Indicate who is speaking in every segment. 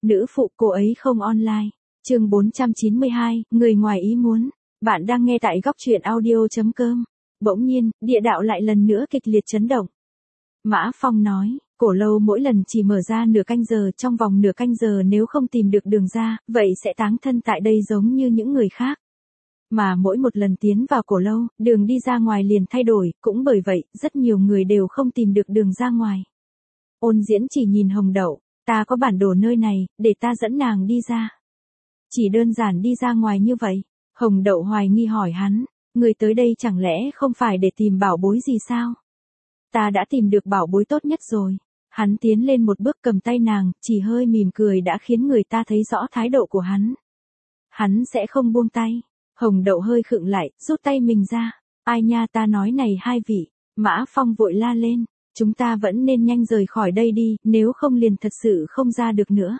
Speaker 1: Nữ phụ cô ấy không online. Chương 492, người ngoài ý muốn. Bạn đang nghe tại góc truyện audio.com. Bỗng nhiên, địa đạo lại lần nữa kịch liệt chấn động. Mã Phong nói, cổ lâu mỗi lần chỉ mở ra nửa canh giờ, trong vòng nửa canh giờ nếu không tìm được đường ra, vậy sẽ táng thân tại đây giống như những người khác. Mà mỗi một lần tiến vào cổ lâu, đường đi ra ngoài liền thay đổi, cũng bởi vậy, rất nhiều người đều không tìm được đường ra ngoài. Ôn Diễn chỉ nhìn Hồng Đậu, ta có bản đồ nơi này, để ta dẫn nàng đi ra. Chỉ đơn giản đi ra ngoài như vậy. Hồng Đậu hoài nghi hỏi hắn, người tới đây chẳng lẽ không phải để tìm bảo bối gì sao? Ta đã tìm được bảo bối tốt nhất rồi. Hắn tiến lên một bước cầm tay nàng, chỉ hơi mỉm cười đã khiến người ta thấy rõ thái độ của hắn. Hắn sẽ không buông tay. Hồng Đậu hơi khựng lại, rút tay mình ra. Ai nha, ta nói này hai vị. Mã Phong vội la lên, chúng ta vẫn nên nhanh rời khỏi đây đi, nếu không liền thật sự không ra được nữa.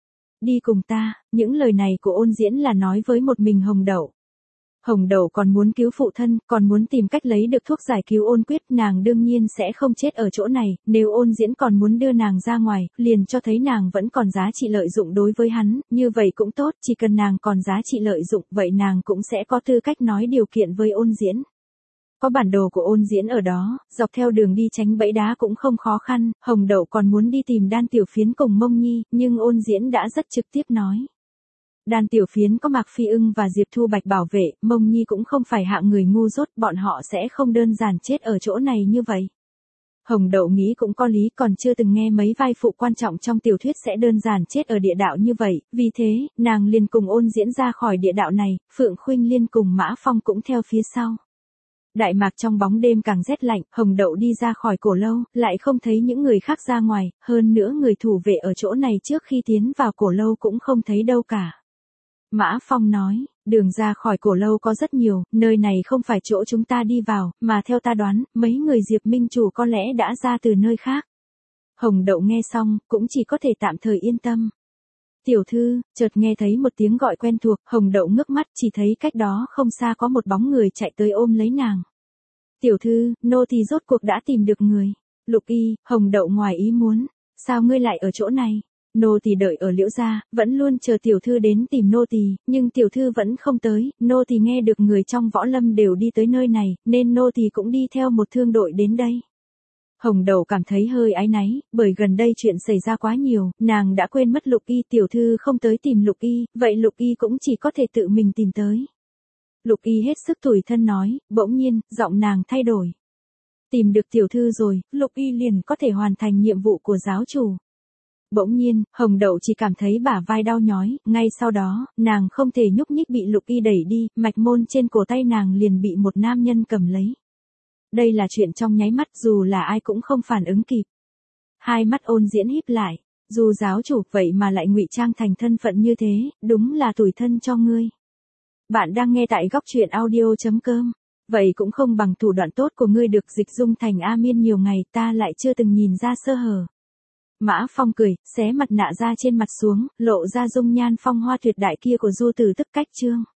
Speaker 1: Đi cùng ta, những lời này của Ôn Diễn là nói với một mình Hồng Đậu. Hồng Đậu còn muốn cứu phụ thân, còn muốn tìm cách lấy được thuốc giải cứu Ôn Quyết, nàng đương nhiên sẽ không chết ở chỗ này, nếu Ôn Diễn còn muốn đưa nàng ra ngoài, liền cho thấy nàng vẫn còn giá trị lợi dụng đối với hắn, như vậy cũng tốt, chỉ cần nàng còn giá trị lợi dụng, vậy nàng cũng sẽ có tư cách nói điều kiện với Ôn Diễn. Có bản đồ của Ôn Diễn ở đó, dọc theo đường đi tránh bẫy đá cũng không khó khăn, Hồng Đậu còn muốn đi tìm Đan Tiểu Phiến cùng Mông Nhi, nhưng Ôn Diễn đã rất trực tiếp nói. Đan Tiểu Phiến có Mạc Phi Ưng và Diệp Thu Bạch bảo vệ, Mông Nhi cũng không phải hạng người ngu dốt, bọn họ sẽ không đơn giản chết ở chỗ này như vậy. Hồng Đậu nghĩ cũng có lý, còn chưa từng nghe mấy vai phụ quan trọng trong tiểu thuyết sẽ đơn giản chết ở địa đạo như vậy, vì thế, nàng liền cùng Ôn Diễn ra khỏi địa đạo này, Phượng Khuynh Liên cùng Mã Phong cũng theo phía sau. Đại mạc trong bóng đêm càng rét lạnh, Hồng Đậu đi ra khỏi cổ lâu, lại không thấy những người khác ra ngoài, hơn nữa người thủ vệ ở chỗ này trước khi tiến vào cổ lâu cũng không thấy đâu cả. Mã Phong nói, đường ra khỏi cổ lâu có rất nhiều, nơi này không phải chỗ chúng ta đi vào, mà theo ta đoán, mấy người Diệp Minh Chủ có lẽ đã ra từ nơi khác. Hồng Đậu nghe xong, cũng chỉ có thể tạm thời yên tâm. Tiểu thư, chợt nghe thấy một tiếng gọi quen thuộc, Hồng Đậu ngước mắt chỉ thấy cách đó không xa có một bóng người chạy tới ôm lấy nàng. Tiểu thư, nô tỳ rốt cuộc đã tìm được người. Lục Y, Hồng Đậu ngoài ý muốn. Sao ngươi lại ở chỗ này? Nô tỳ đợi ở Liễu gia, vẫn luôn chờ tiểu thư đến tìm nô tỳ, nhưng tiểu thư vẫn không tới, nô tỳ nghe được người trong võ lâm đều đi tới nơi này, nên nô tỳ cũng đi theo một thương đội đến đây. Hồng Đậu cảm thấy hơi áy náy, bởi gần đây chuyện xảy ra quá nhiều, nàng đã quên mất Lục Y, tiểu thư không tới tìm Lục Y, vậy Lục Y cũng chỉ có thể tự mình tìm tới. Lục Y hết sức tủi thân nói, bỗng nhiên, giọng nàng thay đổi. Tìm được tiểu thư rồi, Lục Y liền có thể hoàn thành nhiệm vụ của giáo chủ. Bỗng nhiên, Hồng Đậu chỉ cảm thấy bả vai đau nhói, ngay sau đó, nàng không thể nhúc nhích bị Lục Y đẩy đi, mạch môn trên cổ tay nàng liền bị một nam nhân cầm lấy. Đây là chuyện trong nháy mắt, dù là ai cũng không phản ứng kịp. Hai mắt Ôn Diễn híp lại, dù giáo chủ vậy mà lại ngụy trang thành thân phận như thế, đúng là tủi thân cho ngươi. Bạn đang nghe tại góc truyện audio.com. Vậy cũng không bằng thủ đoạn tốt của ngươi được dịch dung thành A Miên nhiều ngày, ta lại chưa từng nhìn ra sơ hở. Mã Phong cười, xé mặt nạ ra trên mặt xuống, lộ ra dung nhan phong hoa tuyệt đại kia của Du Tử Tức Cách Trương.